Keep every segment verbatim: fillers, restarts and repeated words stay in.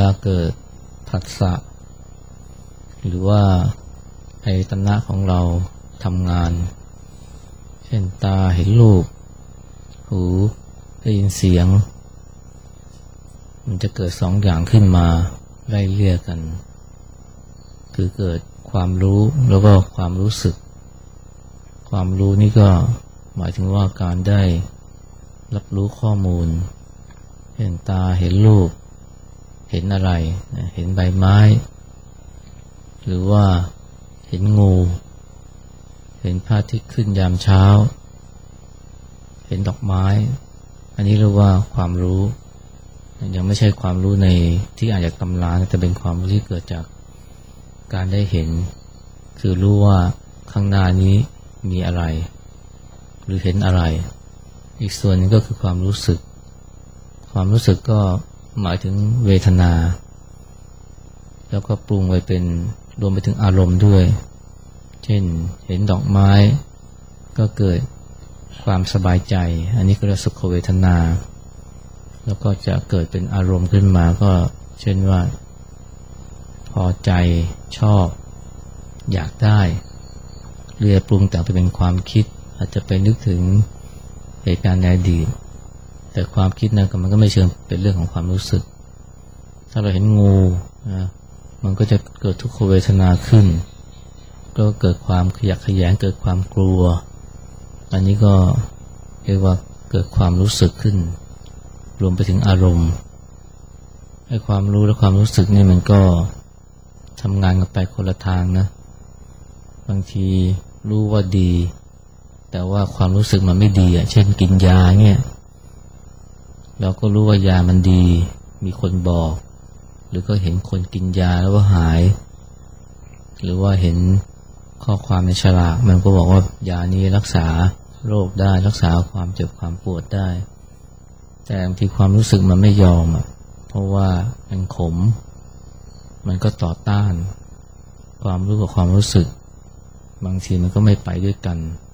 เกิดผัสสะหรือว่าอายตนะของเราทำงานเช่นตาเห็นรูปหูได้ยินเสียงมันจะเกิดสองอย่างขึ้นมาไล่เลี่ยกันคือเกิดความรู้แล้วก็ความรู้สึกความรู้นี่ก็หมายถึงว่าการได้รับรู้ข้อมูลเห็นตาเห็นรูปเห็นอะไรเห็นใบไม้หรือว่าเห็นงูเห็นพระอาทิตย์ขึ้นยามเช้าเห็นดอกไม้อันนี้เรียกว่าความรู้ยังไม่ใช่ความรู้ในที่อ่านจากตำราแต่เป็นความรู้ที่เกิดจากการได้เห็นคือรู้ว่าข้างหน้านี้มีอะไรหรือเห็นอะไรอีกส่วนนึงก็คือความรู้สึกความรู้สึกก็หมายถึงเวทนาแล้วก็ปรุงไว้เป็นรวมไปถึงอารมณ์ด้วยเช่นเห็นดอกไม้ก็เกิดความสบายใจอันนี้ก็เรียกสุขเวทนาแล้วก็จะเกิดเป็นอารมณ์ขึ้นมาก็เช่นว่าพอใจชอบอยากได้เรียปรุงแต่งไปเป็นความคิดอาจจะไปนึกถึงเหตุการณ์ในอดีตแต่ความคิดนั้นมันก็ไม่เชิงเป็นเรื่องของความรู้สึกถ้าเราเห็นงูนะมันก็จะเกิดทุกขเวทนาขึ้นก็เกิดความขยักขยงเกิดความกลัวอันนี้ก็เรียกว่าเกิดความรู้สึกขึ้นรวมไปถึงอารมณ์ให้ความรู้และความรู้สึกนี่มันก็ทำงานกันไปคนละทางนะบางทีรู้ว่าดีแต่ว่าความรู้สึกมันไม่ดีอ่ะเช่นกินยาเนี่ยเราก็รู้ว่ายามันดีมีคนบอกหรือก็เห็นคนกินยาแล้วก็หายหรือว่าเห็นข้อความในฉลากมันก็บอกว่ายานี้รักษาโรคได้รักษาความเจ็บความปวดได้แต่บางทีความรู้สึกมันไม่ยอมอ่ะเพราะว่ามันขมมันก็ต่อต้านความรู้กับความรู้สึกบางทีมันก็ไม่ไปด้วยกัน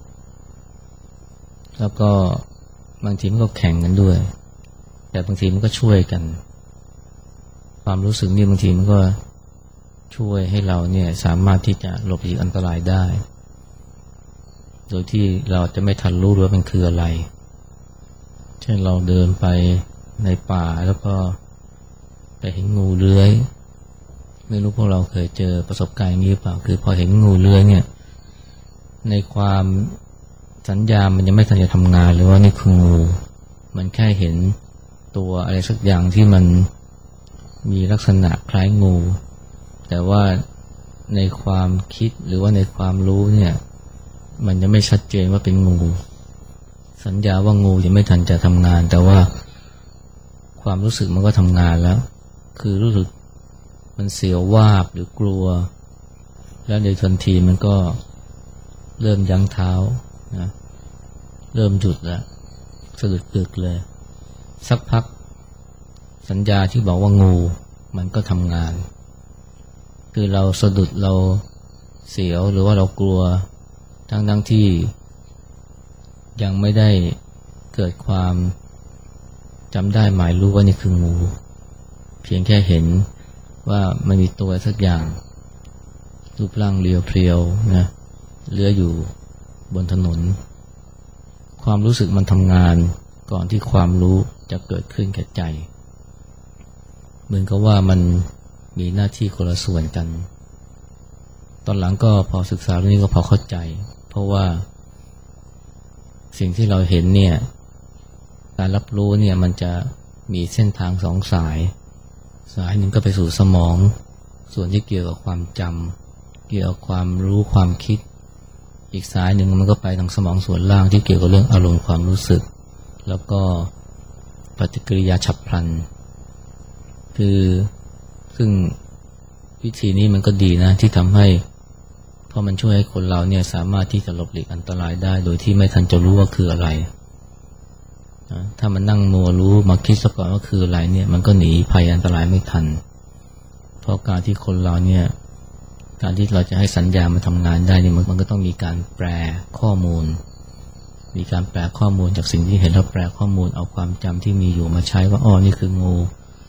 แล้วก็บางทีมันก็แข่งกันด้วยแต่บางทีมันก็ช่วยกันความรู้สึกนี่บางทีมันก็ช่วยให้เราเนี่ยสามารถที่จะหลบหลีกอันตรายได้โดยที่เราจะไม่ทันรู้ว่ามันคืออะไรเช่นเราเดินไปในป่าแล้วก็ไปเห็นงูเลื้อยไม่รู้พวกเราเคยเจอประสบการณ์นี้หรือเปล่าคือพอเห็นงูเลื้อยเนี่ยในความสัญญามันยังไม่ทันจะทำงานหรือว่านี่คืองูมันแค่เห็นตัวอะไรสักอย่างที่มันมีลักษณะคล้ายงูแต่ว่าในความคิดหรือว่าในความรู้เนี่ยมันยังไม่ชัดเจนว่าเป็นงูสัญญาว่างูยังไม่ทันจะทำงานแต่ว่าความรู้สึกมันก็ทำงานแล้วคือรู้สึกมันเสียววาบหรือกลัวแล้วในทันทีมันก็เริ่มยั้งเท้านะเริ่มหยุดแล้วสะดุดกึกเลยสักพักสัญญาที่บอกว่างูมันก็ทำงานคือเราสะดุดเราเสียวหรือว่าเรากลัวทั้งทั้งที่ยังไม่ได้เกิดความจำได้หมายรู้ว่านี่คืองูเพียงแค่เห็นว่ามันมีตัวสักอย่างรูปร่างเรียวเพรียวนะเลื้อยอยู่บนถนนความรู้สึกมันทำงานก่อนที่ความรู้จะเกิดขึ้นแก่ใจเหมือนกับว่ามันมีหน้าที่คนละส่วนกันตอนหลังก็พอศึกษาเรื่องนี้ก็พอเข้าใจเพราะว่าสิ่งที่เราเห็นเนี่ยการรับรู้เนี่ยมันจะมีเส้นทางสองสายสายหนึ่งก็ไปสู่สมองส่วนที่เกี่ยวกับความจำเกี่ยวกับความรู้ความคิดอีกสายหนึ่งมันก็ไปทางสมองส่วนล่างที่เกี่ยวกับเรื่องอารมณ์ความรู้สึกแล้วก็ปฏิกิริยาฉับพลันคือซึ่งวิธีนี้มันก็ดีนะที่ทำให้เพราะมันช่วยให้คนเราเนี่ยสามารถที่จะหลบหลีกอันตรายได้โดยที่ไม่ทันจะรู้ว่าคืออะไรนะถ้ามันนั่งมัวรู้มาคิดซะก่อนว่าคืออะไรเนี่ยมันก็หนีภัยอันตรายไม่ทันเพราะการที่คนเราเนี่ยการที่เราจะให้สัญญามันทำงานได้เนี่ยมันก็ต้องมีการแปลข้อมูลมีการแปลข้อมูลจากสิ่งที่เห็นแล้วแปลข้อมูลเอาความจำที่มีอยู่มาใช้ว่าอ๋อนี่คืองู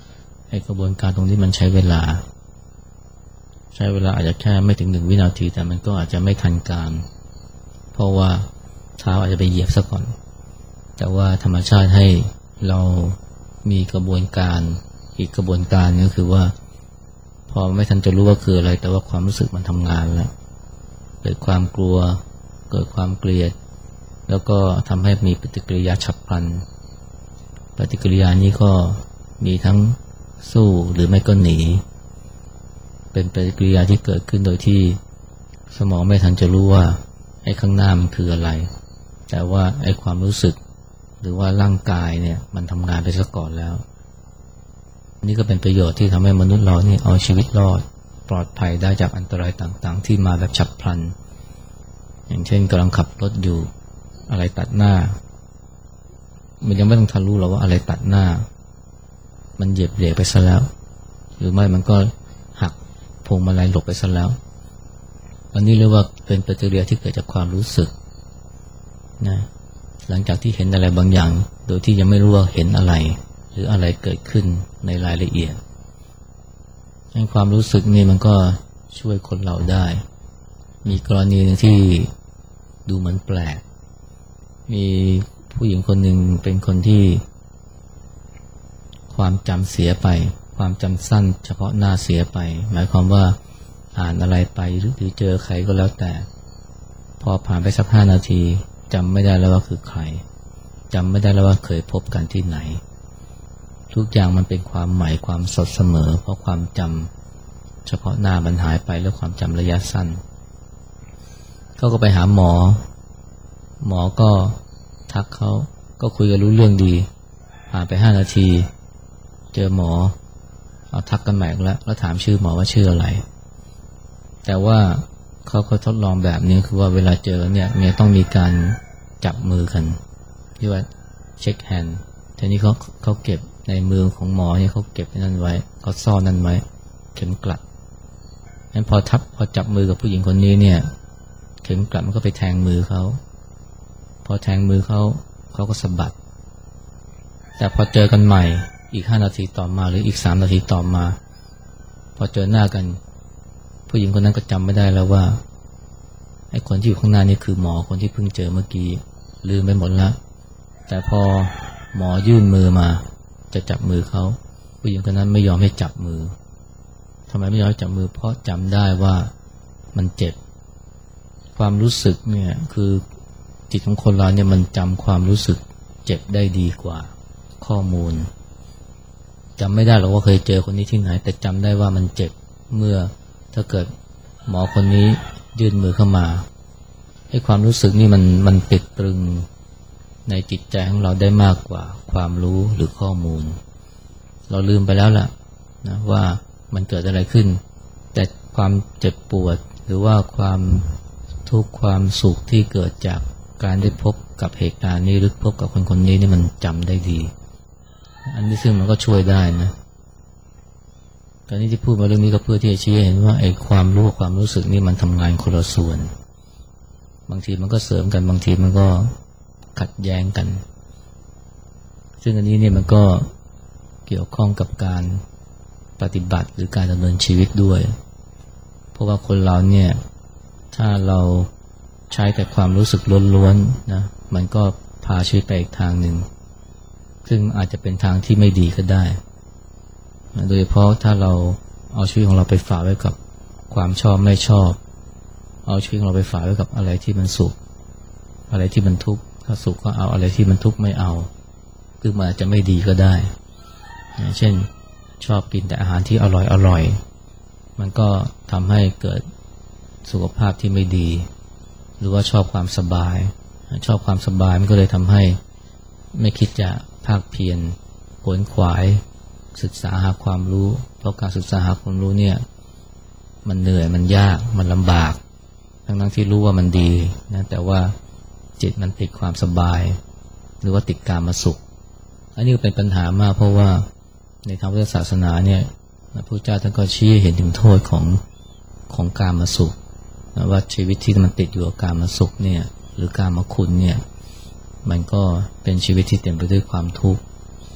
ไอ้กระบวนการตรงนี้มันใช้เวลาใช้เวลาอาจจะแค่ไม่ถึงหนึ่งวินาทีแต่มันก็อาจจะไม่ทันการเพราะว่าเท้าอาจจะไปเหยียบซะก่อนแต่ว่าธรรมชาติให้เรามีกระบวนการอีกกระบวนการก็คือว่าพอไม่ทันจะรู้ว่าคืออะไรแต่ว่าความรู้สึกมันทำงานแล้วเกิดความกลัวเกิดความเกลียดแล้วก็ทำให้มีปฏิกิริยาฉับพลันปฏิกิริยานี้ก็มีทั้งสู้หรือไม่ก็หนีเป็นปฏิกิริยาที่เกิดขึ้นโดยที่สมองไม่ทันจะรู้ว่าไอ้ข้างหน้ามันคืออะไรแต่ว่าไอ้ความรู้สึกหรือว่าร่างกายเนี่ยมันทำงานไปซะก่อนแล้วนี่ก็เป็นประโยชน์ที่ทำให้มนุษย์เราเนี่ยเอาชีวิตรอดปลอดภัยได้จากอันตรายต่างๆที่มาแบบฉับพลันอย่างเช่นกำลังขับรถอยู่อะไรตัดหน้ามันยังไม่ต้องทันรู้หรอกว่าอะไรตัดหน้ามันเหยียบเบรกไปซะแล้วหรือไม่มันก็หักพวงมาลัยหลบไปซะแล้วอันนี้เรียกว่าเป็นปฏิกิริยาที่เกิดจากความรู้สึกนะหลังจากที่เห็นอะไรบางอย่างโดยที่ยังไม่รู้ว่าเห็นอะไรหรืออะไรเกิดขึ้นในรายละเอียดให้ความรู้สึกนี่มันก็ช่วยคนเราได้มีกรณีนึงที่ดูเหมือนแปลกมีผู้หญิงคนหนึ่งเป็นคนที่ความจำเสียไปความจำสั้นเฉพาะหน้าเสียไปหมายความว่าอ่านอะไรไปหรือเจอใครก็แล้วแต่พอผ่านไปสักห้านาทีจำไม่ได้แล้วว่าคือใครจำไม่ได้แล้วว่าเคยพบกันที่ไหนทุกอย่างมันเป็นความใหม่ความสดเสมอเพราะความจำเฉพาะหน้ามันหายไปแล้วความจำระยะสั้นเขาก็ไปหาหมอหมอก็ทักเขาก็คุยกันรู้เรื่องดีผ่านไปห้านาทีเจอหมอเอาทักกันใหม่แล้วแล้วถามชื่อหมอว่าชื่ออะไรแต่ว่าเขาเขาทดลองแบบนี้คือว่าเวลาเจอเนี่ยเนี่ยต้องมีการจับมือกันที่ว่าเช็คแฮนด์ทีนี้เขาเขาเก็บในมือของหมอเนี่ยเขาเก็บนั่นไว้เขาซ่อนนั่นไว้เข็มกลัดงั้นพอทับพอจับมือกับผู้หญิงคนนี้เนี่ยเข็มกลัดมันก็ไปแทงมือเขาพอแทงมือเขาเขาก็สะบัดแต่พอเจอกันใหม่อีกห้านาทีต่อมาหรืออีกสามนาทีต่อมาพอเจอหน้ากันผู้หญิงคนนั้นก็จำไม่ได้แล้วว่าไอ้คนที่อยู่ข้างหน้านี่คือหมอคนที่เพิ่งเจอเมื่อกี้ลืมไปหมดแล้วแต่พอหมอยื่นมือมาจะจับมือเขาผู้หญิงคนนั้นไม่ยอมให้จับมือทำไมไม่ยอมให้จับมือเพราะจำได้ว่ามันเจ็บความรู้สึกเนี่ยคือจิตของคนเราเนี่ยมันจำความรู้สึกเจ็บได้ดีกว่าข้อมูลจำไม่ได้หรอกว่าเคยเจอคนนี้ที่ไหนแต่จำได้ว่ามันเจ็บเมื่อถ้าเกิดหมอคนนี้ยื่นมือเข้ามาให้ความรู้สึกนี่มันมันติดตรึงในจิตใจของเราได้มากกว่าความรู้หรือข้อมูลเราลืมไปแล้วล่ะนะว่ามันเกิดอะไรขึ้นแต่ความเจ็บปวดหรือว่าความทุกข์ความสุขที่เกิดจากการได้พบกับเหตุการณ์นี้หรือพบกับคนคนนี้นี่มันจำได้ดีอันนี้ซึ่งมันก็ช่วยได้นะตอนนี้ที่พูดมาเรื่องนี้ก็เพื่อที่จะชี้ให้เห็นว่าไอ้ความรู้ความรู้สึกนี่มันทำงานคนละส่วนบางทีมันก็เสริมกันบางทีมันก็ขัดแย้งกันซึ่งอันนี้เนี่ยมันก็เกี่ยวข้องกับการปฏิบัติหรือการดำเนินชีวิตด้วยเพราะว่าคนเราเนี่ยถ้าเราใช้แต่ความรู้สึกล้วนๆนะมันก็พาชีวิตไปอีกทางหนึ่งซึ่งอาจจะเป็นทางที่ไม่ดีก็ได้โดยเฉพาะถ้าเราเอาชีวิตของเราไปฝากไว้กับความชอบไม่ชอบเอาชีวิตของเราไปฝากไว้กับอะไรที่มันสุขอะไรที่มันทุกข์ถ้าสุขก็เอาอะไรที่มันทุกข์ไม่เอาคือมันอาจจะไม่ดีก็ได้เช่นชอบกินแต่อาหารที่อร่อยอร่อยมันก็ทำให้เกิดสุขภาพที่ไม่ดีหรือว่าชอบความสบายชอบความสบายมันก็เลยทำให้ไม่คิดจะภาคเพียรขวนขวายศึกษาหาความรู้เพราะการศึกษาหาความรู้เนี่ยมันเหนื่อยมันยากมันลำบากทั้งนั้นที่รู้ว่ามันดีนะแต่ว่าจิตมันติดความสบายหรือว่าติดกามสุขอันนี้ก็เป็นปัญหามากเพราะว่าในทางพุทธศาสนาเนี่ยพระพุทธเจ้าท่านก็ชี้เห็นถึงโทษของของกามสุขนะว่าชีวิตที่มันติดอยู่กับกามสุขเนี่ยหรือกามคุณเนี่ยมันก็เป็นชีวิตที่เต็มไปด้วยความทุกข์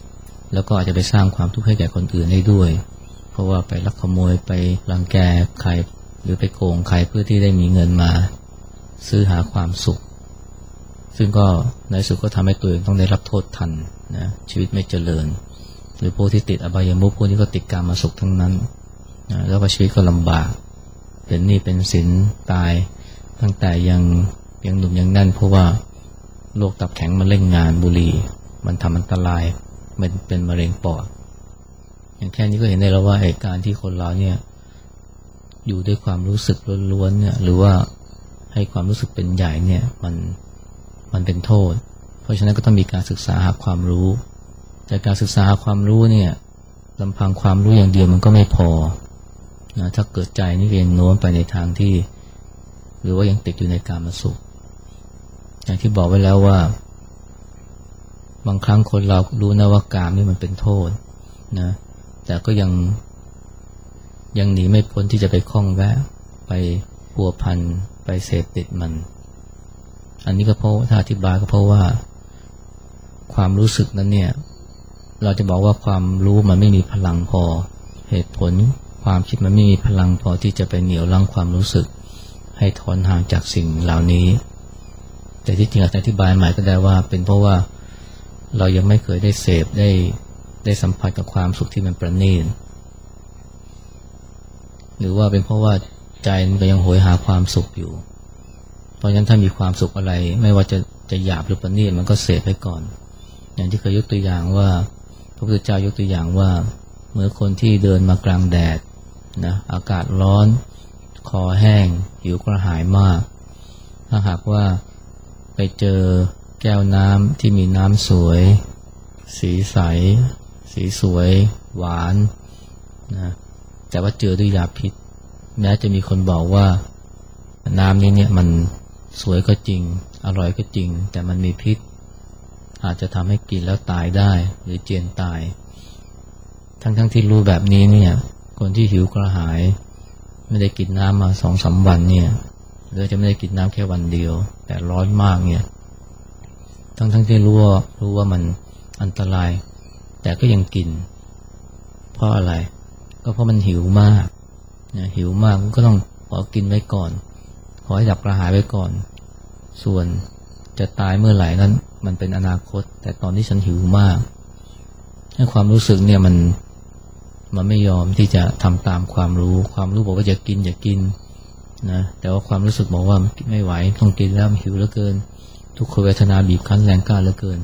แล้วก็อาจจะไปสร้างความทุกข์ให้แก่คนอื่นได้ด้วยเพราะว่าไปลักขโมยไปรังแกใครหรือไปโกงใครเพื่อที่ได้มีเงินมาซื้อหาความสุขซึ่งก็ในสุดก็ทำให้ตัวเองต้องได้รับโทษทันนะชีวิตไม่เจริญหรือพวกที่ติดอบายมุขพวกนี้ก็ติดกามาสุขทั้งนั้นนะแล้วก็ชีวิตก็ลำบากเป็นหนี้เป็นสินตายตั้งแต่ยังยังหนุ่มยังแน่นเพราะว่าโรคตับแข็งมันเล่นงานบุหรี่มันทำอันตรายมันเป็นมะเร็งปอดอย่างแค่นี้ก็เห็นได้แล้วว่าเหตุการณ์ที่คนเราเนี่ยอยู่ด้วยความรู้สึกล้วนๆเนี่ยหรือว่าให้ความรู้สึกเป็นใหญ่เนี่ยมันมันเป็นโทษเพราะฉะนั้นก็ต้องมีการศึกษาหาความรู้แต่การศึกษาหาความรู้เนี่ยลำพังความรู้อย่างเดียวมันก็ไม่พอนะถ้าเกิดใจนี่เองโน้มไปในทางที่หรือว่ายังติดอยู่ในกามสุขอย่างที่บอกไว้แล้วว่าบางครั้งคนเรารู้นะว่ากามนี่มันเป็นโทษนะแต่ก็ยังยังหนีไม่พ้นที่จะไปคล้องแวะไปพัวพันไปเสพติดมันอันนี้ก็เพราะถ้าอธิบายก็เพราะว่าความรู้สึกนั้นเนี่ยเราจะบอกว่าความรู้มันไม่มีพลังพอเหตุผลความคิดมันไม่มีพลังพอที่จะไปเหนี่ยวรั้งความรู้สึกให้ถอนห่างจากสิ่งเหล่านี้แต่ที่จริงอธิบายใหม่ก็ได้ว่าเป็นเพราะว่าเรายังไม่เคยได้เสพได้ได้สัมผัสกับความสุขที่มันประณีตหรือว่าเป็นเพราะว่าใจมันก็ยังโหยหาความสุขอยู่เพราะฉะนั้นถ้ามีความสุขอะไรไม่ว่าจะจะหยาบหรือประณีตมันก็เสพไปก่อนอย่างที่เคยยกตัวอย่างว่าพระพุทธเจ้ายกตัวอย่างว่าเมื่อคนที่เดินมากลางแดดนะอากาศร้อนคอแห้งหิวกระหายมากถ้าหากว่าไปเจอแก้วน้ำที่มีน้ำสวยสีใสสีสวยหวานนะแต่ว่าเจอด้วยยาพิษแม้จะมีคนบอกว่าน้ำนี้เนี่ยมันสวยก็จริงอร่อยก็จริงแต่มันมีพิษอาจจะทำให้กินแล้วตายได้หรือเจียนตายทั้งๆ ท, ที่รู้แบบนี้เนี่ยคนที่หิวกระหายไม่ได้กินน้ำมาสองสามวันเนี่ยหรือจะไม่ได้กินน้ำแค่วันเดียวแต่ร้อนมากเนี่ยทั้งๆ ท, ที่รู้ว่ารู้ว่ามันอันตรายแต่ก็ยังกินเพราะอะไรก็เพราะมันหิวมากนะหิวมากก็ต้องขอกินไว้ก่อนขอให้ดับกระหายไว้ก่อนส่วนจะตายเมื่อไหร่นั้นมันเป็นอนาคตแต่ตอนที่ฉันหิวมากให้ความรู้สึกเนี่ยมันมันไม่ยอมที่จะทำตามความรู้ความรู้บอกว่าจะกินอย่ากินนะแต่ว่าความรู้สึกบอกว่าไม่ไหวต้องกินแล้วหิวเหลือเกินทุกขเวทนาบีบคั้นแรงกล้าเหลือเกิน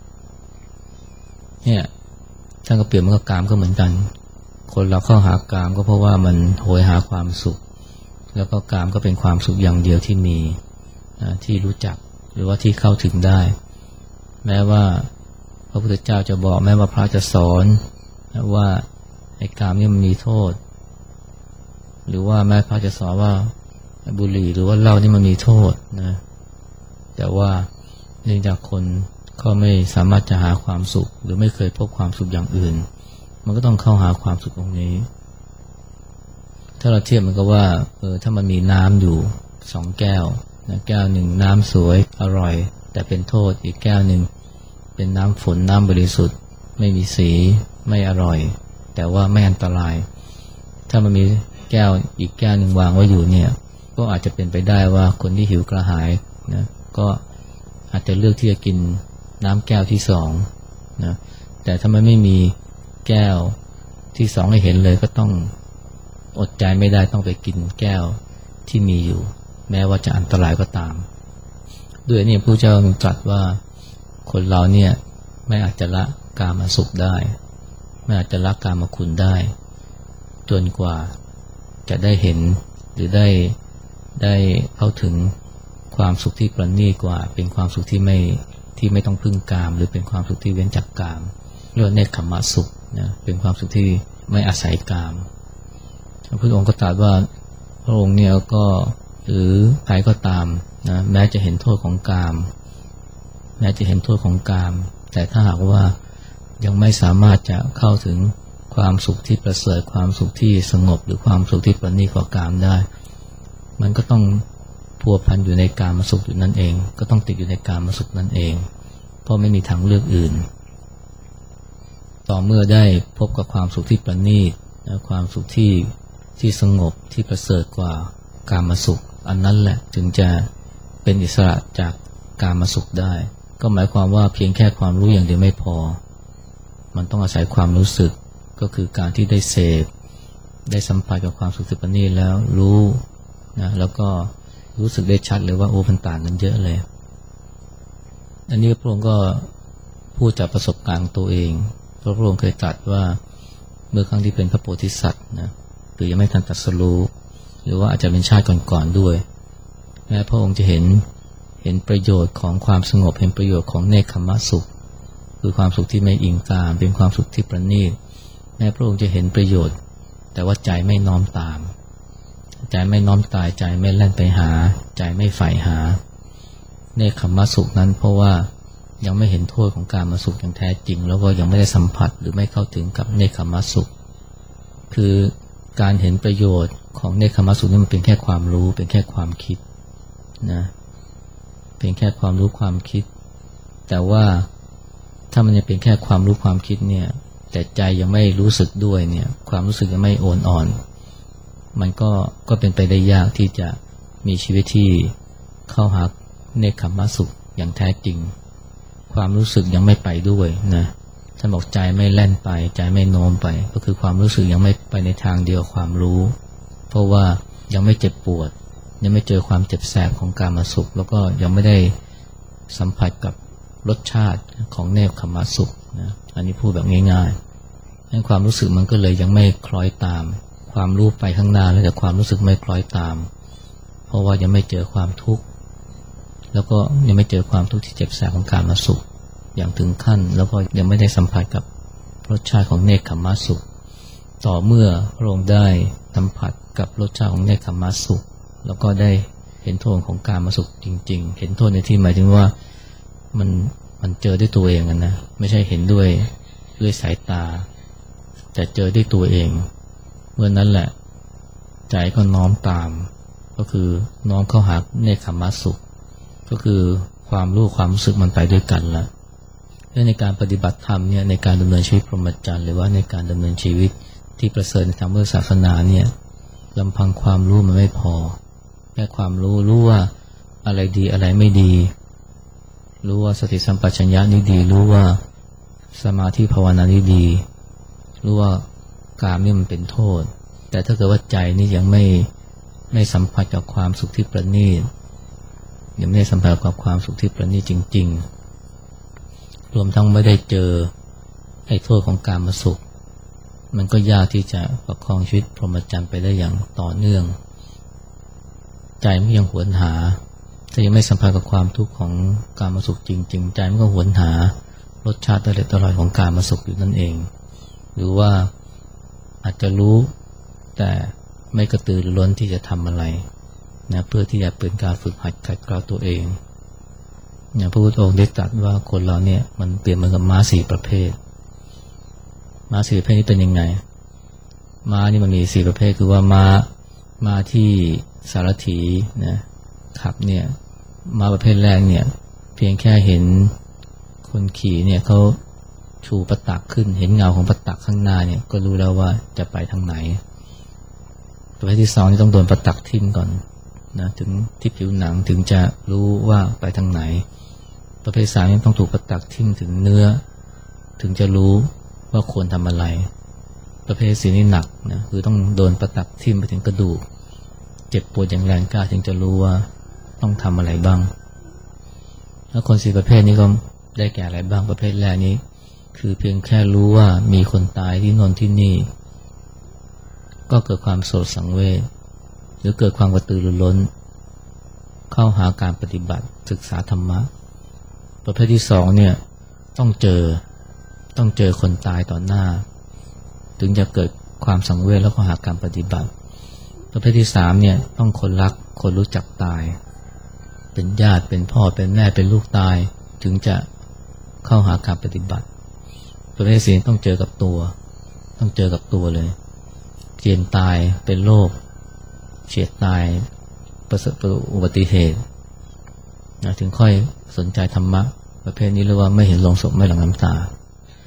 เนี่ยท่านก็เปรียบเหมือนกับกามก็เหมือนกันคนเราเข้าหากามก็เพราะว่ามันโหยหาความสุขแล้วก็กามก็เป็นความสุขอย่างเดียวที่มีที่รู้จักหรือว่าที่เข้าถึงได้แม้ว่าพระพุทธเจ้าจะบอกแม้ว่าพระจะสอนว่าไอ้กามนี่มันมีโทษหรือว่าแม้พระจะสอนว่าบุหรี่หรือว่าเหล้านี่มันมีโทษนะแต่ว่าเนื่องจากคนก็ไม่สามารถจะหาความสุขหรือไม่เคยพบความสุขอย่างอื่นมันก็ต้องเข้าหาความสุขตรงนี้ถ้าเราเทียบมันก็ว่าเออถ้ามันมีน้ำอยู่สองแก้วนะแก้วหนึ่งน้ำสวยอร่อยแต่เป็นโทษอีกแก้วหนึ่งเป็นน้ำฝนน้ำบริสุทธิ์ไม่มีสีไม่อร่อยแต่ว่าไม่อันตรายถ้ามันมีแก้วอีกแก้วหนึ่งวางไว้อยู่เนี่ยก็อาจจะเป็นไปได้ว่าคนที่หิวกระหายนะก็อาจจะเลือกที่จะกินน้ำแก้วที่สองนะแต่ถ้ามันไม่มีแก้วที่สองให้เห็นเลยก็ต้องอดใจไม่ได้ต้องไปกินแก้วที่มีอยู่แม้ว่าจะอันตรายก็ตามด้วยนี่พระเจ้าตรัสว่าคนเราเนี่ยไม่อาจจะละกามสุขได้ไม่อาจจะละกามคุณได้จนกว่าจะได้เห็นหรือได้ได้เข้าถึงความสุขที่ประณีตกว่าเป็นความสุขที่ไม่ที่ไม่ต้องพึ่งกามหรือเป็นความสุขที่เว้นจากกามเรียกว่าเนคขมสุขนะเป็นความสุขที่ไม่อาศัยกามพระพุทธองค์ก็ตรัสว่าพระองค์เนี่ยก็หรือใครก็ตามนะแม้จะเห็นโทษของกามแม้จะเห็นโทษของกามแต่ถ้าหากว่ายังไม่สามารถจะเข้าถึงความสุขที่ประเสริฐความสุขที่สงบหรือความสุขที่ประณีตกว่ากามได้มันก็ต้องพัวพันอยู่ในกามสุขอยู่นั่นเองก็ต้องติดอยู่ในกามสุขนั่นเองเพราะไม่มีทางเลือกอื่นต่อเมื่อได้พบกับความสุขที่ประณีตนะความสุขที่ที่สงบที่ประเสริฐกว่ากามสุขอันนั้นแหละถึงจะเป็นอิสระจากกามสุขได้ก็หมายความว่าเพียงแค่ความรู้อย่างเดียวไม่พอมันต้องอาศัยความรู้สึกก็คือการที่ได้เสพได้สัมผัสกับความสุขที่ประณีตแล้วรู้นะแล้วก็รู้สึกได้ชัดเลยว่าโอ้มันต่างกันเยอะเลยอันนี้พระองค์ก็พูดจากประสบการณ์ตัวเองเพราะพระองค์เคยตรัสว่าเมื่อครั้งที่เป็นพระโพธิสัตว์นะหรือยังไม่ทันตรัสรู้หรือว่าอาจจะเป็นชาติก่อนๆด้วยแม้พระองค์จะเห็นเห็นประโยชน์ของความสงบเห็นประโยชน์ของเนคขมสุขคือความสุขที่ไม่อิงกามเป็นความสุขที่ประณีตแม้พระองค์จะเห็นประโยชน์แต่ว่าใจไม่น้อมตามใจไม่น้อมตายใจไม่แล่นไปหาใจไม่ใฝ่หาเนคขมสุขนั้นเพราะว่ายังไม่เห็นโทษของการมาสุขอย่างแท้จริงแล้วก็ยังไม่ได้สัมผัสหรือไม่เข้าถึงกับเนคขมสุขคือการเห็นประโยชน์ของเนคขมสุขนี่มันเป็นแค่ความรู้เป็นแค่ความคิดนะเป็นแค่ความรู้ความคิดแต่ว่าถ้ามันยังเป็นแค่ความรู้ความคิดเนี่ยแต่ใจยังไม่รู้สึกด้วยเนี่ยความรู้สึกยังไม่โอนอ่อนมันก็ก็เป็นไปได้ยากที่จะมีชีวิตที่เข้าหาเนคขมสุขอย่างแท้จริงความรู้สึกยังไม่ไปด้วยนะท่านบอกใจไม่แล่นไปใจไม่โน้มไปก็คือความรู้สึกยังไม่ไปในทางเดียวความรู้เพราะว่ายังไม่เจ็บปวดยังไม่เจอความเจ็บแสบของกามสุขแล้วก็ยังไม่ได้สัมผัสกับรสชาติของเนคขมสุขนะอันนี้พูดแบบง่ายๆงั้นความรู้สึกมันก็เลยยังไม่คล้อยตามความรู้ไปข้างหน้าแล้วแต่ความรู้สึกไม่คล้อยตามเพราะว่ายังไม่เจอความทุกข์แล้วก็ยังไม่เจอความทุกข์ที่เจ็บแสบของกามสุขอย่างถึงขั้นแล้วก็ยังไม่ได้สัมผัสกับรสชาติของเนคขมสุขต่อเมื่อพระองค์ได้สัมผัสกับรสชาติของเนคขมสุขแล้วก็ได้เห็นโทษของกามสุขจริงๆเห็นโทษในที่หมายถึงว่ามันมันเจอด้วยตัวเองนะไม่ใช่เห็นด้วยด้วยสายตาแต่เจอด้วยตัวเองเมื่อนั้นแหละใจก็น้อมตามก็คือน้อมเข้าหาเนคขมสุขก็คือความรู้ความรู้สึกมันไปด้วยกันละในการปฏิบัติธรรมเนี่ยในการดำเนินชีวิตพรหมจรรย์หรือว่าในการดำเนินชีวิตที่ประเสริฐในทางพุทธศาสนาเนี่ยลำพังความรู้มันไม่พอแค่ความรู้รู้ว่าอะไรดีอะไรไม่ดีรู้ว่าสติสัมปชัญญะนี่ดีรู้ว่าสมาธิภาวนานี่ดีรู้ว่ากามนี่มันเป็นโทษแต่ถ้าเกิดว่าใจนี่ยังไม่ไม่สัมผัสกับความสุขที่ประณีตยังไม่ได้สัมผัสกับความสุขที่ประณีตจริงๆรวมทั้งไม่ได้เจอไอ้โทษของกามสุขมันก็ยากที่จะประคองชีวิตพรหมจรรย์ไปได้อย่างต่อเนื่องใจมันยังหวนหาถ้ายังไม่สัมผัสกับความทุกข์ของกามสุขจริงๆใจมันก็หวนหารสชาติตลอดของกามสุขอยู่นั่นเองหรือว่าอาจจะรู้แต่ไม่กระตือรือร้นที่จะทำอะไรนะเพื่อที่จะเป็นการฝึกหัดขัดเกลาตัวเองอย่างพระพุทธองค์ได้ตรัสว่าคนเราเนี่ยมันเปรียบเหมือนกับม้าสี่ประเภทม้าสี่ประเภทนี้เป็นยังไงม้านี่มันมีสี่ประเภทคือว่าม้าม้าที่สารถีนะขับเนี่ยม้าประเภทแรกเนี่ยเพียงแค่เห็นคนขี่เนี่ยเขาชูประตักขึ้นเห็นเงาของประตักข้างหน้าเนี่ยก็รู้แล้วว่าจะไปทางไหนประเภทที่สองนี่ต้องโดนประตักทิ่มก่อนนะถึงที่ผิวหนังถึงจะรู้ว่าไปทางไหนประเภทสามนี่ต้องถูกประตักทิ่มถึงเนื้อถึงจะรู้ว่าควรทำอะไรประเภทสี่นี่หนักนะคือต้องโดนประตักทิ่มไปถึงกระดูกเจ็บปวดอย่างแรงกล้าถึงจะรู้ว่าต้องทำอะไรบ้างแล้วคนสี่ประเภทนี้ก็ได้แก่อะไรบ้างประเภทแรกนี้คือเพียงแค่รู้ว่ามีคนตายที่นนที่นี่ก็เกิดความโศกสังเวชหรือเกิดความกระตือรือร้นเข้าหาการปฏิบัติศึกษาธรรมะประเภทที่สองเนี่ยต้องเจอต้องเจอคนตายต่อหน้าถึงจะเกิดความสังเวชแล้วก็หาการปฏิบัติประเภทที่สามเนี่ยต้องคนรักคนรู้จักตายเป็นญาติเป็นพ่อเป็นแม่เป็นลูกตายถึงจะเข้าหาการปฏิบัติประเภทสี่ต้องเจอกับตัวต้องเจอกับตัวเลยเจียนตายเป็นโรคเฉียดตายประสบอุบัติเหตุนะถึงค่อยสนใจธรรมะประเภทนี้เรียกว่าไม่เห็นโลงศพไม่หลั่งน้ำตาประ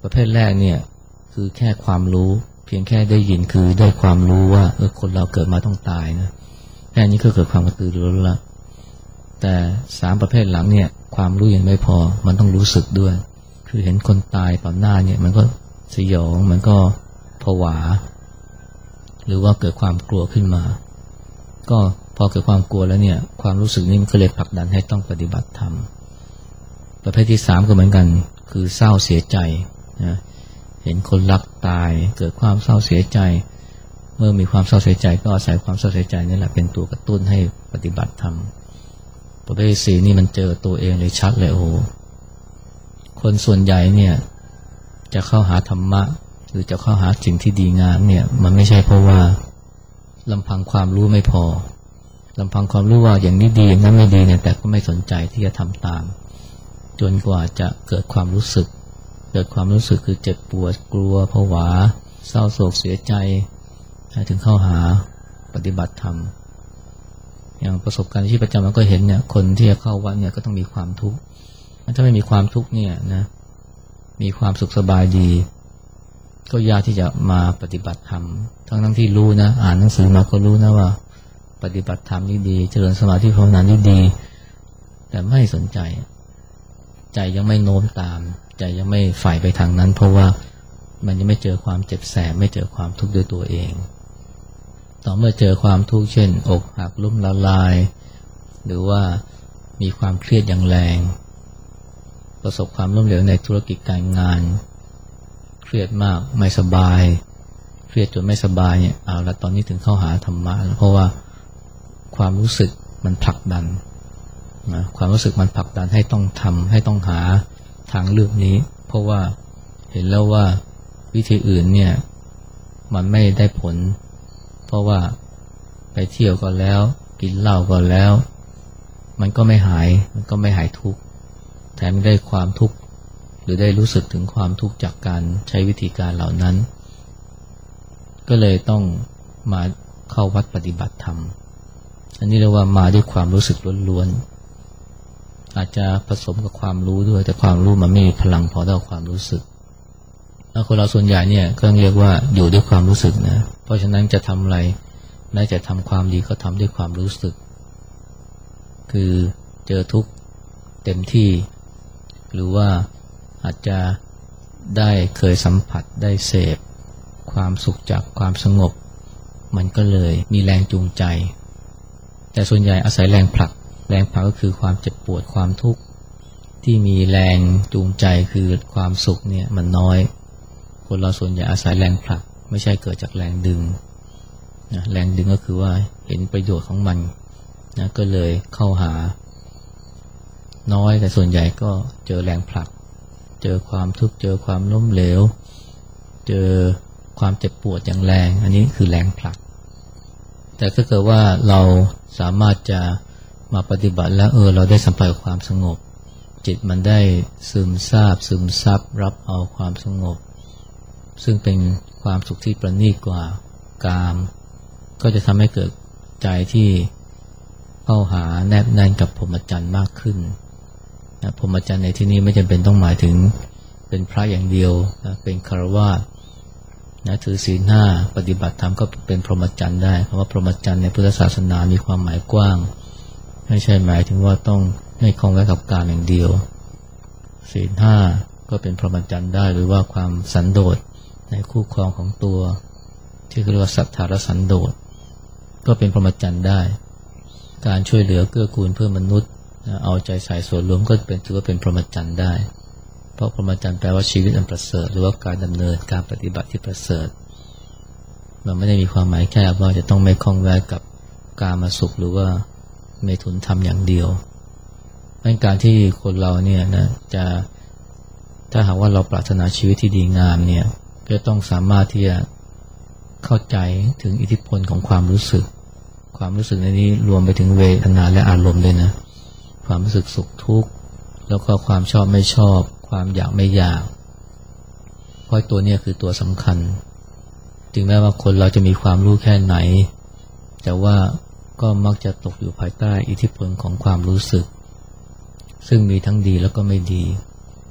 ประเภทแรกเนี่ยคือแค่ความรู้เพียงแค่ได้ยินคือได้ความรู้ว่าเออคนเราเกิดมาต้องตายนะแค่นี้ก็เกิดความกระตือรือร้นละแต่สามประเภทหลังเนี่ยความรู้ยังไม่พอมันต้องรู้สึกด้วยคือเห็นคนตายต่อหน้าเนี่ยมันก็สยองมันก็ผวาหรือว่าเกิดความกลัวขึ้นมาก็พอเกิดความกลัวแล้วเนี่ยความรู้สึกนี้มันก็เลยผลักดันให้ต้องปฏิบัติธรรมประเภทที่สามก็เหมือนกันคือเศร้าเสียใจนะเห็นคนรักตายเกิดความเศร้าเสียใจเมื่อมีความเศร้าเสียใจก็อาศัยความเศร้าเสียใจนี่แหละเป็นตัวกระตุ้นให้ปฏิบัติธรรมประเภทที่สี่นี่มันเจอตัวเองเลยชัดเลยโอ้โหคนส่วนใหญ่เนี่ยจะเข้าหาธรรมะหรือจะเข้าหาสิ่งที่ดีงามเนี่ยมันไม่ใช่เพราะว่าลำพังความรู้ไม่พอลำพังความรู้ว่าอย่างนี้ดีอย่างนั้นไม่ดีเนี่ยแต่ก็ไม่สนใจที่จะทำตามจนกว่าจะเกิดความรู้สึกเกิดความรู้สึกคือเจ็บปวดกลัวผวาเศร้าโศกเสียใจถึงเข้าหาปฏิบัติธรรมอย่างประสบการณ์ที่ประจำเราก็เห็นเนี่ยคนที่จะเข้าวัดเนี่ยก็ต้องมีความทุกข์ถ้าไม่มีความทุกข์เนี่ยนะมีความสุขสบายดีก็ยากที่จะมาปฏิบัติธรรมทั้งทั้งที่รู้นะอ่านหนังสือมาก็รู้นะว่าปฏิบัติธรรมนี่ดีเจริญสมาธิภาวนานี่ดีแต่ไม่สนใจใจยังไม่โน้มตามใจยังไม่ฝ่ายไปทางนั้นเพราะว่ามันยังไม่เจอความเจ็บแสบไม่เจอความทุกข์ด้วยตัวเองต่อเมื่อเจอความทุกข์เช่นอกหักล้มละลายหรือว่ามีความเครียดอย่างแรงประสบความล้มเหลวในธุรกิจการงานเครียดมากไม่สบายเครียดจนไม่สบายเนี่ยเอาละตอนนี้ถึงเข้าหาธรรมะเพราะว่าความรู้สึกมันผลักดันนะความรู้สึกมันผลักดันให้ต้องทำให้ต้องหาทางเลือกนี้เพราะว่าเห็นแล้วว่าวิธีอื่นเนี่ยมันไม่ได้ผลเพราะว่าไปเที่ยวก็แล้วกินเหล้าก็แล้วมันก็ไม่หายมันก็ไม่หายทุกข์แถมได้ความทุกข์หรือได้รู้สึกถึงความทุกข์จากการใช้วิธีการเหล่านั้นก็เลยต้องมาเข้าวัดปฏิบัติธรรมอันนี้เรียกว่ามาด้วยความรู้สึกล้วนๆอาจจะผสมกับความรู้ด้วยแต่ความรู้มันไม่มีพลังพอเท่าความรู้สึกแล้วคนเราส่วนใหญ่เนี่ยก็เรียกว่าอยู่ด้วยความรู้สึกนะเพราะฉะนั้นจะทำอะไรแม้จะทำความดีก็ทำด้วยความรู้สึกคือเจอทุกข์เต็มที่หรือว่าอาจจะได้เคยสัมผัสได้เสพความสุขจากความสงบมันก็เลยมีแรงจูงใจแต่ส่วนใหญ่อาศัยแรงผลักแรงผลักก็คือความเจ็บปวดความทุกข์ที่มีแรงจูงใจคือความสุขเนี่ยมันน้อยคนเราส่วนใหญ่อาศัยแรงผลักไม่ใช่เกิดจากแรงดึงนะแรงดึงก็คือว่าเห็นประโยชน์ของมันนะก็เลยเข้าหาน้อยแต่ส่วนใหญ่ก็เจอแรงผลักเจอความทุกข์เจอความล้มเหลวเจอความเจ็บปวดอย่างแรงอันนี้คือแรงผลักแต่ถ้าเกิดว่าเราสามารถจะมาปฏิบัติแล้วเออเราได้สัมผัสกับความสงบจิตมันได้ซึมซาบซึมซับรับเอาความสงบซึ่งเป็นความสุขที่ประณีตกว่ากามก็จะทำให้เกิดใจที่เข้าหาแนบแน่นกับพรหมจรรย์มากขึ้นนะพรหมจรรย์ในที่นี้ไม่จำเป็นต้องหมายถึงเป็นพระอย่างเดียวนะเป็นฆราวาสนะถือศีลห้าปฏิบัติธรรมก็เป็นพรหมจรรย์ได้เพราะว่าพรหมจรรย์ในพุทธศาสนามีความหมายกว้างไม่ใช่หมายถึงว่าต้องไม่คล้องไว้กับการอย่างเดียวศีลห้าก็เป็นพรหมจรรย์ได้หรือว่าความสันโดษในคู่ครองของตัวที่เรียกว่าสัทธารสันโดษก็เป็นพรหมจรรย์ได้การช่วยเหลือเกื้อกูลเพื่อมนุษย์เอาใจใส่ส่วนรวมก็เป็นถือว่าเป็นพรหมจรรย์ได้เพราะพรหมจรรย์แปลว่าชีวิตอันประเสริฐหรือว่าการดำเนินการปฏิบัติที่ประเสริฐมันไม่ได้มีความหมายแค่ว่าจะต้องไม่คล้องแวะกับกามสุขหรือว่าเมถุนธรรมอย่างเดียวเป็นการที่คนเราเนี่ยนะจะถ้าหากว่าเราปรารถนาชีวิตที่ดีงามเนี่ยก็ต้องสามารถที่จะเข้าใจถึงอิทธิพลของความรู้สึกความรู้สึกในนี้รวมไปถึงเวทนาและอารมณ์ด้วยนะความรู้สึกสุขทุกข์แล้วก็ความชอบไม่ชอบความอยากไม่อยากเพราะตัวนี้คือตัวสำคัญถึงแม้ว่าคนเราจะมีความรู้แค่ไหนแต่ว่าก็มักจะตกอยู่ภายใต้อิทธิพลของความรู้สึกซึ่งมีทั้งดีแล้วก็ไม่ดี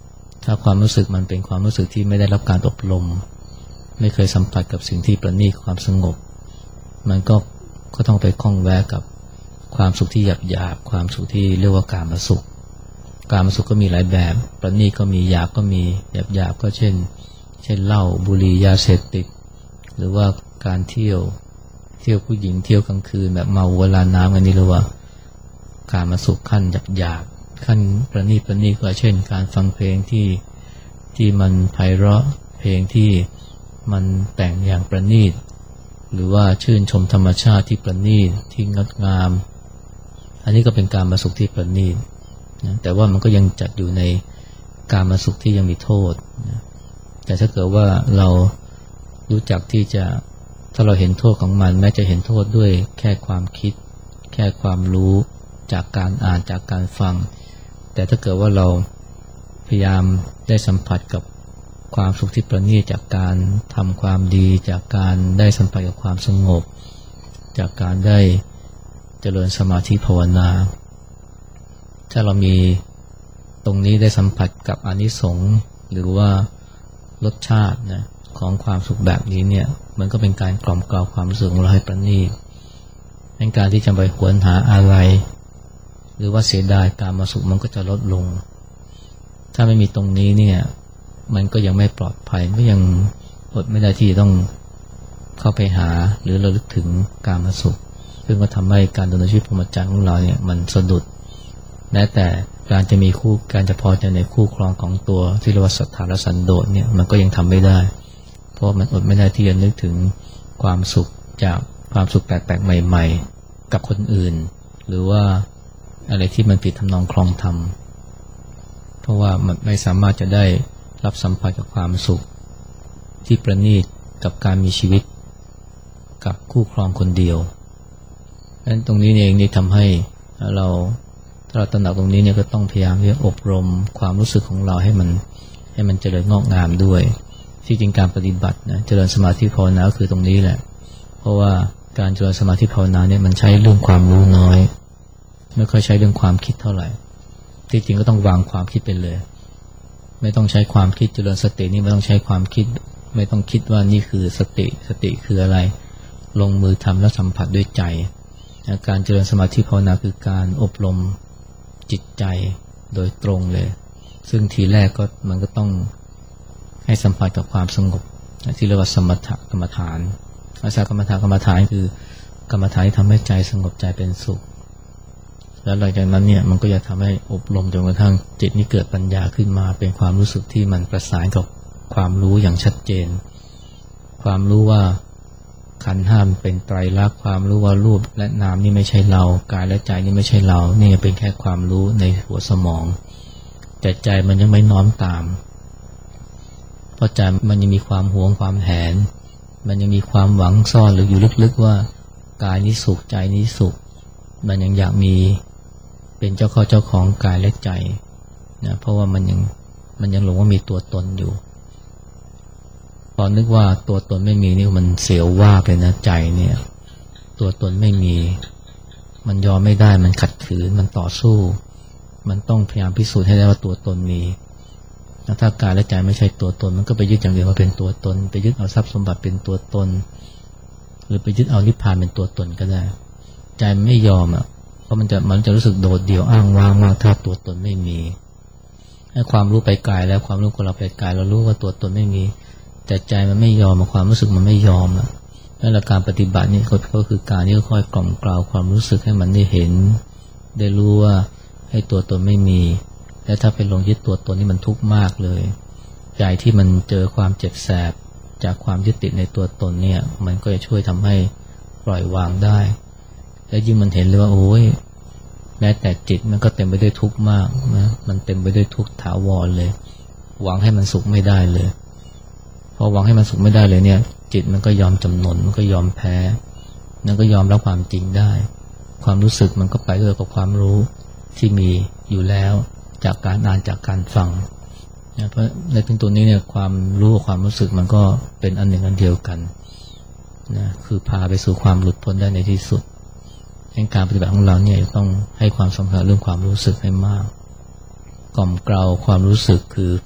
ถ้าความรู้สึกมันเป็นความรู้สึกที่ไม่ได้รับการอบรมไม่เคยสัมผัสกับสิ่งที่ประณีตความสงบมันก็ก็ต้องไปคล้องแวะกับความสุขที่หยาบหยาบความสุขที่เรียกว่ากามสุขกามสุขก็มีหลายแบบประณีตก็มีหยาบก็มีหยาบหยาบก็เช่นเช่นเหล้าบุหรี่ยาเสพติดหรือว่าการเที่ยวเที่ยวผู้หญิงเที่ยวกลางคืนแบบเมาเวลาน้ำกันนี่เรียกว่ากามสุขขั้นหยาบหยาบขั้นประณีตประณีตก็เช่นการฟังเพลงที่ที่มันไพเราะเพลงที่มันแต่งอย่างประณีตหรือว่าชื่นชมธรรมชาติที่ประณีตที่งดงามอันนี้ก็เป็นการมาสุขที่ประณีตนะแต่ว่ามันก็ยังจัดอยู่ในการมาสุขที่ยังมีโทษนะแต่ถ้าเกิดว่าเรารู้จักที่จะถ้าเราเห็นโทษของมันแม้จะเห็นโทษด้วยแค่ความคิดแค่ความรู้จากการอ่านจากการฟังแต่ถ้าเกิดว่าเราพยายามได้สัมผัสกับความสุขที่ประณีตจากการทำความดีจากการได้สัมผัสกับความสงบจากการได้เจริญสมาธิภาวนาถ้าเรามีตรงนี้ได้สัมผัสกับอานิสงส์หรือว่ารสชาตินะของความสุขแบบนี้เนี่ยมันก็เป็นการกล่อมเกลาความรู้สึกของเราให้ประณีตเป็นการที่จะไปหวนหาอะไรหรือว่าเสียดายการมาสุขมันก็จะลดลงถ้าไม่มีตรงนี้เนี่ยมันก็ยังไม่ปลอดภัยก็ยังอดไม่ได้ที่ต้องเข้าไปหาหรือระลึกถึงการมาสุขซึ่งก็ทำให้การดำเนินชีวิตพรหมจรรย์ของเราเนี่ยมันสะดุดแม้แต่การจะมีคู่การจะพอใจในคู่ครองของตัวที่เรียกว่าสัทธาและสันโดษเนี่ยมันก็ยังทำไม่ได้เพราะมันอดไม่ได้ที่จะนึกถึงความสุขจากความสุขแปลกๆใหม่ๆกับคนอื่นหรือว่าอะไรที่มันผิดทำนองคลองธรรมเพราะว่ามันไม่สามารถจะได้รับสัมผัสกับความสุขที่ประณีตกับการมีชีวิตกับคู่ครองคนเดียวดังนั้นตรงนี้เองนี่ทำให้เราถ้าเราตระหนักตรงนี้เนี่ยก็ต้องพยายามที่จะอบรมความรู้สึกของเราให้มันให้มันเจริญงอกงามด้วยที่จริงการปฏิบัตินะเจริญสมาธิภาวนาก็คือตรงนี้แหละเพราะว่าการเจริญสมาธิภาวนาเนี่ยมันใช้เรื่องความรู้น้อยไม่ค่อยใช้เรื่องความคิดเท่าไหร่ที่จริงก็ต้องวางความคิดไปเลยไม่ต้องใช้ความคิดเจริญสตินี่ไม่ต้องใช้ความคิดไม่ต้องคิดว่านี่คือสติสติคืออะไรลงมือทำและสัมผัสด้วยใจการเจริญสมาธิภาวนาคือการอบรมจิตใจโดยตรงเลยซึ่งทีแรกก็มันก็ต้องให้สัมผัสกับความสงบที่เรียกว่าสมถกรรมฐานอาสากรรมฐานกรรมฐานคือกรรมฐานที่ทำให้ใจสงบใจเป็นสุขแล้วหลังจากนั้นเนี่ยมันก็จะทำให้อบรมจนกระทั่งจิตนี้เกิดปัญญาขึ้นมาเป็นความรู้สึกที่มันประสานกับความรู้อย่างชัดเจนความรู้ว่าขันธ์ห้าเป็นไตรลักษณ์ความรู้ว่ารูปและนามนี่ไม่ใช่เรากายและใจนี่ไม่ใช่เรานี่เป็นแค่ความรู้ในหัวสมองแต่ใจมันยังไม่น้อมตามเพราะใจมันยังมีความหวงความแหนมันยังมีความหวังซ่อนหรืออยู่ลึกๆว่ากายนี้สุขใจนี้สุขมันยังอยากมีเป็นเจ้าข้าเจ้าของกายและใจนะเพราะว่ามันยังมันยังหลงว่ามีตัวตนอยู่พอนึกว่าตัวตนไม่มีนี่มันเสียวว่าไปนะใจเนี่ยตัวตนไม่มีมันยอมไม่ได้มันขัดขืนมันต่อสู้มันต้องพยายามพิสูจน์ให้ได้ว่าตัวตนมีแล้วถ้ากายและใจไม่ใช่ตัวตนมันก็ไปยึดอย่างเดียวว่าเป็นตัวตนไปยึดเอาทรัพย์สมบัติเป็นตัวตนหรือไปยึดเอานิพพานเป็นตัวตนก็ได้ใจมันไม่ยอมอ่ะเพราะมันจะมันจะรู้สึกโดดเดี่ยวอ้างว้างมากถ้าตัวตนไม่มีให้ความรู้ไปไกลแล้วความรู้ของเราไปไกลเรารู้ว่าตัวตนไม่มีแต่ใจมันไม่ยอมความรู้สึกมันไม่ยอมอ่ะแล้วการปฏิบัตินี่ก็คือการที่ค่อยกล่อมกล่าวความรู้สึกให้มันได้เห็นได้รู้ว่าให้ตัวตนไม่มีและถ้าไปลงยึดตัวตนนี่มันทุกข์มากเลยใจที่มันเจอความเจ็บแสบจากความยึดติดในตัวตนเนี่ยมันก็จะช่วยทำให้ปล่อยวางได้และยิ่งมันเห็นเลยว่าโอ้ยแม้แต่จิตมันก็เต็มไปด้วยทุกข์มากนะมันเต็มไปด้วยทุกข์ถาวรเลยหวังให้มันสุขไม่ได้เลยพอหวังให้มันสุขไม่ได้เลยเนี่ยจิตมันก็ยอมจำนนมันก็ยอมแพ้มันก็ยอมรับความจริงได้ความรู้สึกมันก็ไปด้วยกับความรู้ที่มีอยู่แล้วจากการอ่านจากการฟังนะเพราะในถึงตัวนี้เนี่ยความรู้กับความรู้สึกมันก็เป็นอันหนึ่งอันเดียวกันนะคือพาไปสู่ความหลุดพ้นได้ในที่สุดการปฏิบัติของเราเนี่ยต้องให้ความสำคัญเรื่องความรู้สึกให้มากกล่อมเกลาความรู้สึกคือ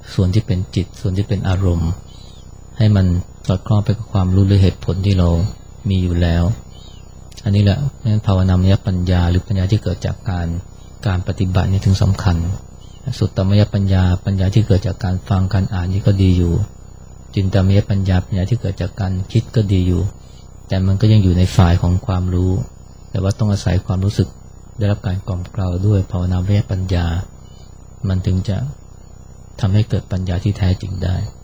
ส่วนที่เป็นจิตส่วนที่เป็นอารมณ์ให้มันสอดคล้องไปกับความรู้หรือเหตุผลที่เรามีอยู่แล้วอันนี้แหละเพราะฉะนั้นภาวนามยปัญญาหรือปัญญาที่เกิดจากการการปฏิบัตินี่ถึงสำคัญสุตตมยปัญญาปัญญาที่เกิดจากการฟังการอ่านนี่ก็ดีอยู่จินตมยปัญญาปัญญาที่เกิดจากการคิดก็ดีอยู่แต่มันก็ยังอยู่ในฝ่ายของความรู้แต่ว่าต้องอาศัยความรู้สึกได้รับการกล่อมเกลาด้วยภาวนามยปัญญามันถึงจะทำให้เกิดปัญญาที่แท้จริงได้